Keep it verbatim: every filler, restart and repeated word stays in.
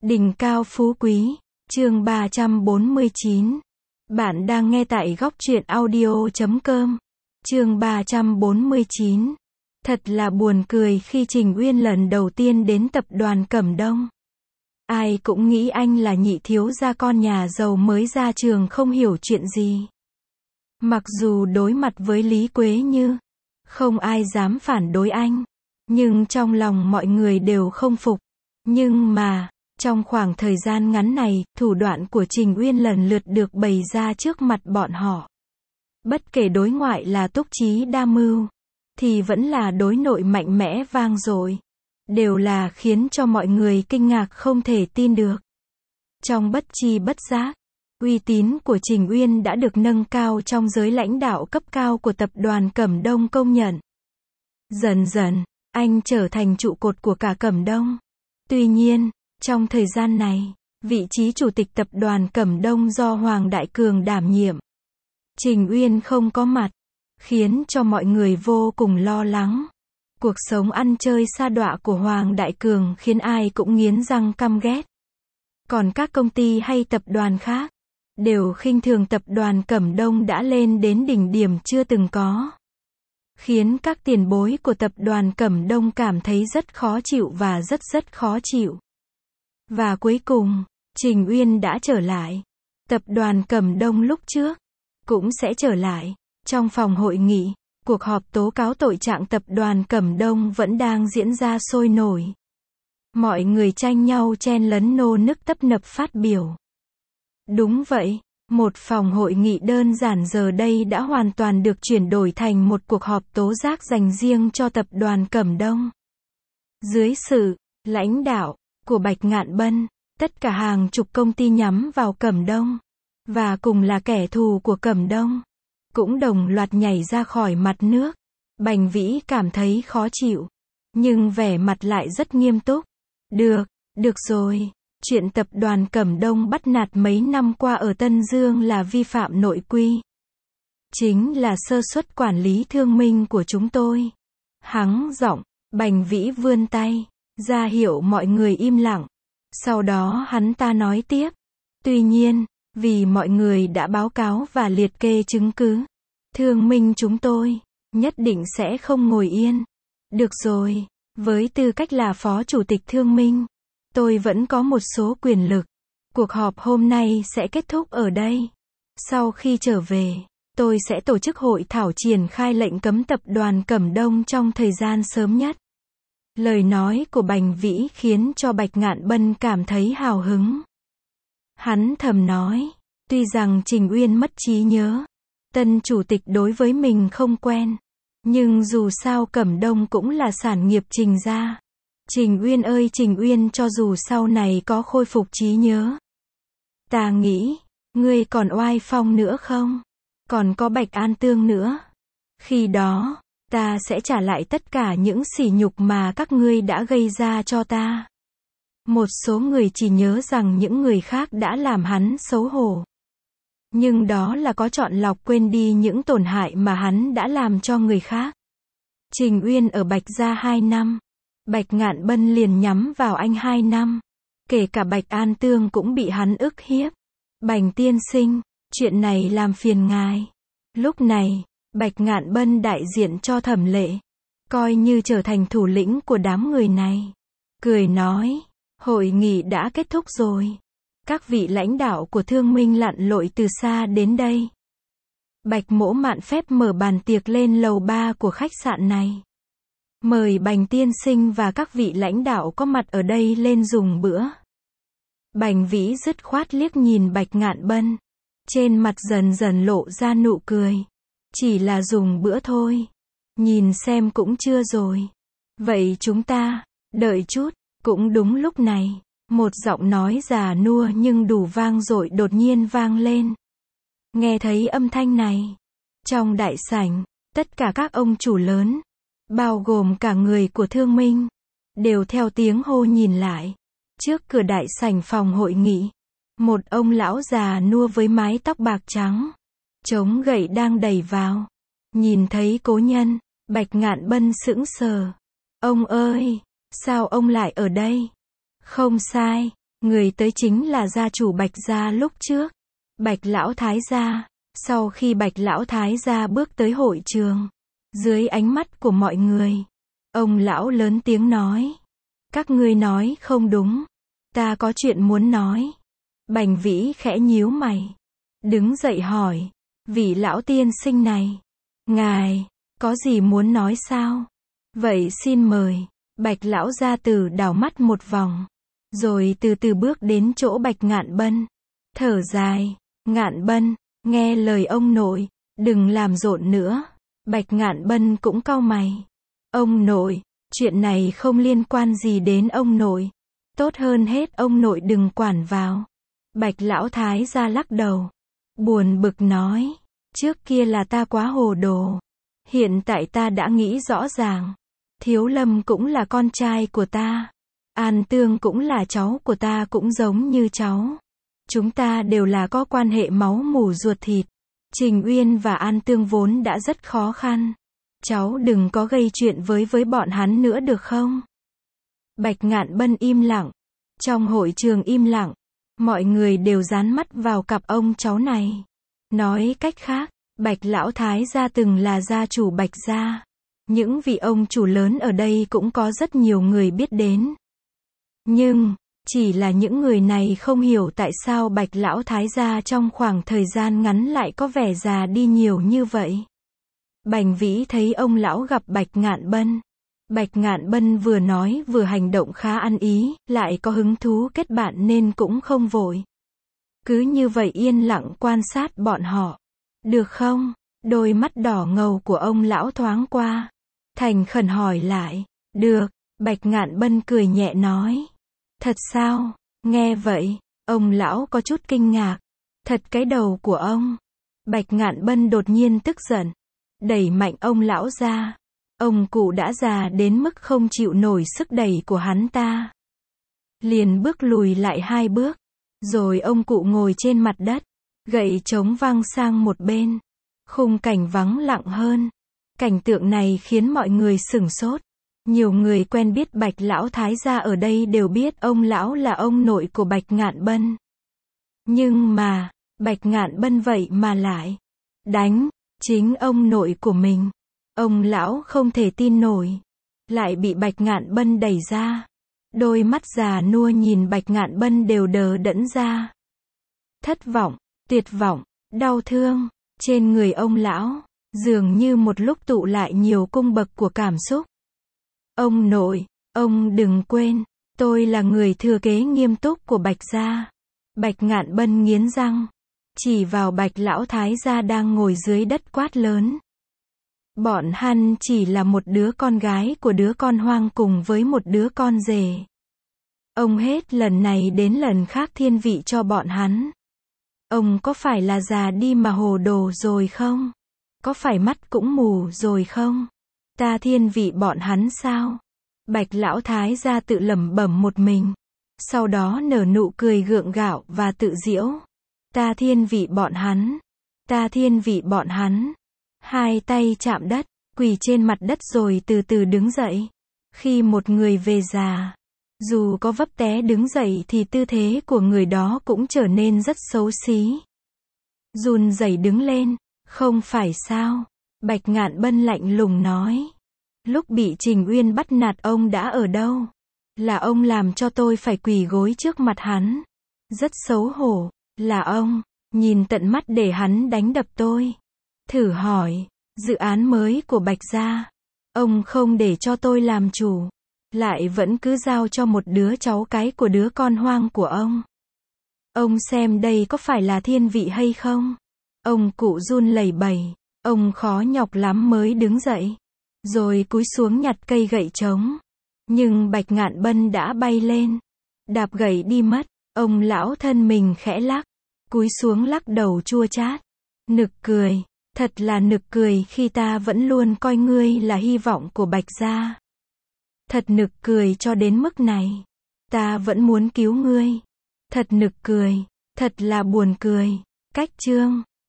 Đỉnh cao phú quý, chương ba trăm bốn mươi chín. Bạn đang nghe tại góc truyện audio chấm com. Chương ba trăm bốn mươi chín. Thật là buồn cười khi Trình Uyên lần đầu tiên đến tập đoàn Cẩm Đông. Ai cũng nghĩ anh là nhị thiếu gia con nhà giàu mới ra trường không hiểu chuyện gì. Mặc dù đối mặt với Lý Quế Như, không ai dám phản đối anh, nhưng trong lòng mọi người đều không phục. Nhưng mà, trong khoảng thời gian ngắn này, thủ đoạn của Trình Uyên lần lượt được bày ra trước mặt bọn họ. Bất kể đối ngoại là túc trí đa mưu, thì vẫn là đối nội mạnh mẽ vang dội. Đều là khiến cho mọi người kinh ngạc không thể tin được. Trong bất chi bất giác, uy tín của Trình Uyên đã được nâng cao trong giới lãnh đạo cấp cao của tập đoàn Cẩm Đông công nhận. Dần dần, anh trở thành trụ cột của cả Cẩm Đông. Tuy nhiên, trong thời gian này, vị trí chủ tịch tập đoàn Cẩm Đông do Hoàng Đại Cường đảm nhiệm. Trình Uyên không có mặt, khiến cho mọi người vô cùng lo lắng. Cuộc sống ăn chơi sa đọa của Hoàng Đại Cường khiến ai cũng nghiến răng căm ghét. Còn các công ty hay tập đoàn khác, đều khinh thường tập đoàn Cẩm Đông đã lên đến đỉnh điểm chưa từng có. Khiến các tiền bối của tập đoàn Cẩm Đông cảm thấy rất khó chịu và rất rất khó chịu. Và cuối cùng, Trình Uyên đã trở lại. Tập đoàn Cẩm Đông lúc trước, cũng sẽ trở lại. Trong phòng hội nghị, cuộc họp tố cáo tội trạng tập đoàn Cẩm Đông vẫn đang diễn ra sôi nổi. Mọi người tranh nhau chen lấn nô nức tấp nập phát biểu. Đúng vậy, một phòng hội nghị đơn giản giờ đây đã hoàn toàn được chuyển đổi thành một cuộc họp tố giác dành riêng cho tập đoàn Cẩm Đông. Dưới sự lãnh đạo của Bạch Ngạn Bân, tất cả hàng chục công ty nhắm vào Cẩm Đông, và cùng là kẻ thù của Cẩm Đông, cũng đồng loạt nhảy ra khỏi mặt nước. Bành Vĩ cảm thấy khó chịu, nhưng vẻ mặt lại rất nghiêm túc. Được, được rồi, chuyện tập đoàn Cẩm Đông bắt nạt mấy năm qua ở Tân Dương là vi phạm nội quy. Chính là sơ suất quản lý thương minh của chúng tôi. Hắng giọng, Bành Vĩ vươn tay, ra hiệu mọi người im lặng. Sau đó hắn ta nói tiếp. Tuy nhiên, vì mọi người đã báo cáo và liệt kê chứng cứ, thương minh chúng tôi nhất định sẽ không ngồi yên. Được rồi, với tư cách là phó chủ tịch thương minh, tôi vẫn có một số quyền lực. Cuộc họp hôm nay sẽ kết thúc ở đây. Sau khi trở về, tôi sẽ tổ chức hội thảo triển khai lệnh cấm tập đoàn Cẩm Đông trong thời gian sớm nhất. Lời nói của Bành Vĩ khiến cho Bạch Ngạn Bân cảm thấy hào hứng. Hắn thầm nói, tuy rằng Trình Uyên mất trí nhớ, tân chủ tịch đối với mình không quen, nhưng dù sao Cẩm Đông cũng là sản nghiệp Trình gia. Trình Uyên ơi Trình Uyên, cho dù sau này có khôi phục trí nhớ, ta nghĩ, ngươi còn oai phong nữa không? Còn có Bạch An Tương nữa. Khi đó, ta sẽ trả lại tất cả những sỉ nhục mà các ngươi đã gây ra cho ta. Một số người chỉ nhớ rằng những người khác đã làm hắn xấu hổ. Nhưng đó là có chọn lọc quên đi những tổn hại mà hắn đã làm cho người khác. Trình Uyên ở Bạch gia hai năm. Bạch Ngạn Bân liền nhắm vào anh hai năm. Kể cả Bạch An Tương cũng bị hắn ức hiếp. Bành tiên sinh, chuyện này làm phiền ngài. Lúc này, Bạch Ngạn Bân đại diện cho Thẩm Lệ, coi như trở thành thủ lĩnh của đám người này. Cười nói, hội nghị đã kết thúc rồi. Các vị lãnh đạo của thương minh lặn lội từ xa đến đây. Bạch Mỗ mạn phép mở bàn tiệc lên lầu ba của khách sạn này. Mời Bành tiên sinh và các vị lãnh đạo có mặt ở đây lên dùng bữa. Bành Vĩ dứt khoát liếc nhìn Bạch Ngạn Bân. Trên mặt dần dần lộ ra nụ cười. Chỉ là dùng bữa thôi. Nhìn xem cũng chưa rồi. Vậy chúng ta, đợi chút. Cũng đúng lúc này, một giọng nói già nua nhưng đủ vang dội đột nhiên vang lên. Nghe thấy âm thanh này, trong đại sảnh, tất cả các ông chủ lớn, bao gồm cả người của thương minh, đều theo tiếng hô nhìn lại. Trước cửa đại sảnh phòng hội nghị, một ông lão già nua với mái tóc bạc trắng, chống gậy đang đẩy vào. Nhìn thấy cố nhân, Bạch Ngạn Bân sững sờ. Ông ơi, sao ông lại ở đây? Không sai, Người tới chính là gia chủ Bạch gia lúc trước. Bạch lão thái gia. Sau khi Bạch lão thái gia bước tới hội trường, dưới ánh mắt của mọi người, ông lão lớn tiếng nói. Các ngươi nói không đúng. Ta có chuyện muốn nói. Bành Vĩ khẽ nhíu mày. Đứng dậy hỏi. Vị lão tiên sinh này. Ngài, có gì muốn nói sao? Vậy xin mời. Bạch lão gia tử đảo mắt một vòng. Rồi từ từ bước đến chỗ Bạch Ngạn Bân. Thở dài. Ngạn Bân, nghe lời ông nội, đừng làm rộn nữa. Bạch Ngạn Bân cũng cau mày. Ông nội, chuyện này không liên quan gì đến ông nội. Tốt hơn hết ông nội đừng quản vào. Bạch lão thái gia lắc đầu. Buồn bực nói. Trước kia là ta quá hồ đồ. Hiện tại ta đã nghĩ rõ ràng. Thiếu Lâm cũng là con trai của ta. An Tương cũng là cháu của ta cũng giống như cháu. Chúng ta đều là có quan hệ máu mủ ruột thịt. Trình Uyên và An Tương vốn đã rất khó khăn. Cháu đừng có gây chuyện với với bọn hắn nữa được không? Bạch Ngạn Bân im lặng. Trong hội trường im lặng. Mọi người đều dán mắt vào cặp ông cháu này. Nói cách khác, Bạch lão thái gia từng là gia chủ Bạch gia. Những vị ông chủ lớn ở đây cũng có rất nhiều người biết đến. Nhưng, chỉ là những người này không hiểu tại sao Bạch lão thái gia trong khoảng thời gian ngắn lại có vẻ già đi nhiều như vậy. Bành Vĩ thấy ông lão gặp Bạch Ngạn Bân. Bạch Ngạn Bân vừa nói vừa hành động khá ăn ý, lại có hứng thú kết bạn nên cũng không vội. Cứ như vậy yên lặng quan sát bọn họ. Được không? Đôi mắt đỏ ngầu của ông lão thoáng qua. Thành khẩn hỏi lại. Được, Bạch Ngạn Bân cười nhẹ nói. Thật sao? Nghe vậy, ông lão có chút kinh ngạc. Thật cái đầu của ông. Bạch Ngạn Bân đột nhiên tức giận. Đẩy mạnh ông lão ra. Ông cụ đã già đến mức không chịu nổi sức đẩy của hắn ta. Liền bước lùi lại hai bước. Rồi ông cụ ngồi trên mặt đất. Gậy trống văng sang một bên. Khung cảnh vắng lặng hơn. Cảnh tượng này khiến mọi người sửng sốt. Nhiều người quen biết Bạch lão thái gia ở đây đều biết ông lão là ông nội của Bạch Ngạn Bân. Nhưng mà, Bạch Ngạn Bân vậy mà lại đánh chính ông nội của mình. Ông lão không thể tin nổi. Lại bị Bạch Ngạn Bân đẩy ra. Đôi mắt già nua nhìn Bạch Ngạn Bân đều đờ đẫn ra. Thất vọng, tuyệt vọng, đau thương. Trên người ông lão, dường như một lúc tụ lại nhiều cung bậc của cảm xúc. Ông nội, ông đừng quên, tôi là người thừa kế nghiêm túc của Bạch gia. Bạch Ngạn Bân nghiến răng. Chỉ vào Bạch lão thái gia đang ngồi dưới đất quát lớn. Bọn hắn chỉ là một đứa con gái của đứa con hoang cùng với một đứa con rể. Ông hết lần này đến lần khác thiên vị cho bọn hắn. Ông có phải là già đi mà hồ đồ rồi không? Có phải mắt cũng mù rồi không? Ta thiên vị bọn hắn sao? Bạch lão thái gia tự lẩm bẩm một mình. Sau đó nở nụ cười gượng gạo và tự giễu. Ta thiên vị bọn hắn. Ta thiên vị bọn hắn. Hai tay chạm đất, quỳ trên mặt đất rồi từ từ đứng dậy. Khi một người về già, dù có vấp té đứng dậy thì tư thế của người đó cũng trở nên rất xấu xí. Run rẩy đứng lên, không phải sao? Bạch Ngạn Bân lạnh lùng nói. Lúc bị Trình Uyên bắt nạt ông đã ở đâu? Là ông làm cho tôi phải quỳ gối trước mặt hắn. Rất xấu hổ, là ông, nhìn tận mắt để hắn đánh đập tôi. Thử hỏi, dự án mới của Bạch gia, ông không để cho tôi làm chủ, lại vẫn cứ giao cho một đứa cháu cái của đứa con hoang của ông. Ông xem đây có phải là thiên vị hay không? Ông cụ run lẩy bẩy, ông khó nhọc lắm mới đứng dậy, rồi cúi xuống nhặt cây gậy trống. Nhưng Bạch Ngạn Bân đã bay lên, đạp gậy đi mất. Ông lão thân mình khẽ lắc, cúi xuống lắc đầu chua chát. Nực cười, thật là nực cười khi ta vẫn luôn coi ngươi là hy vọng của Bạch gia. Thật nực cười cho đến mức này. Ta vẫn muốn cứu ngươi. Thật nực cười, thật là buồn cười. Cách chương